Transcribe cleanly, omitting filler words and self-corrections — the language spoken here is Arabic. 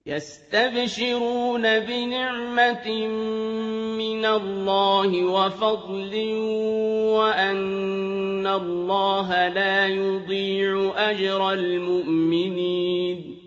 يستبشرون بنعمة من الله وفضل وأن الله لا يضيع أجر المؤمنين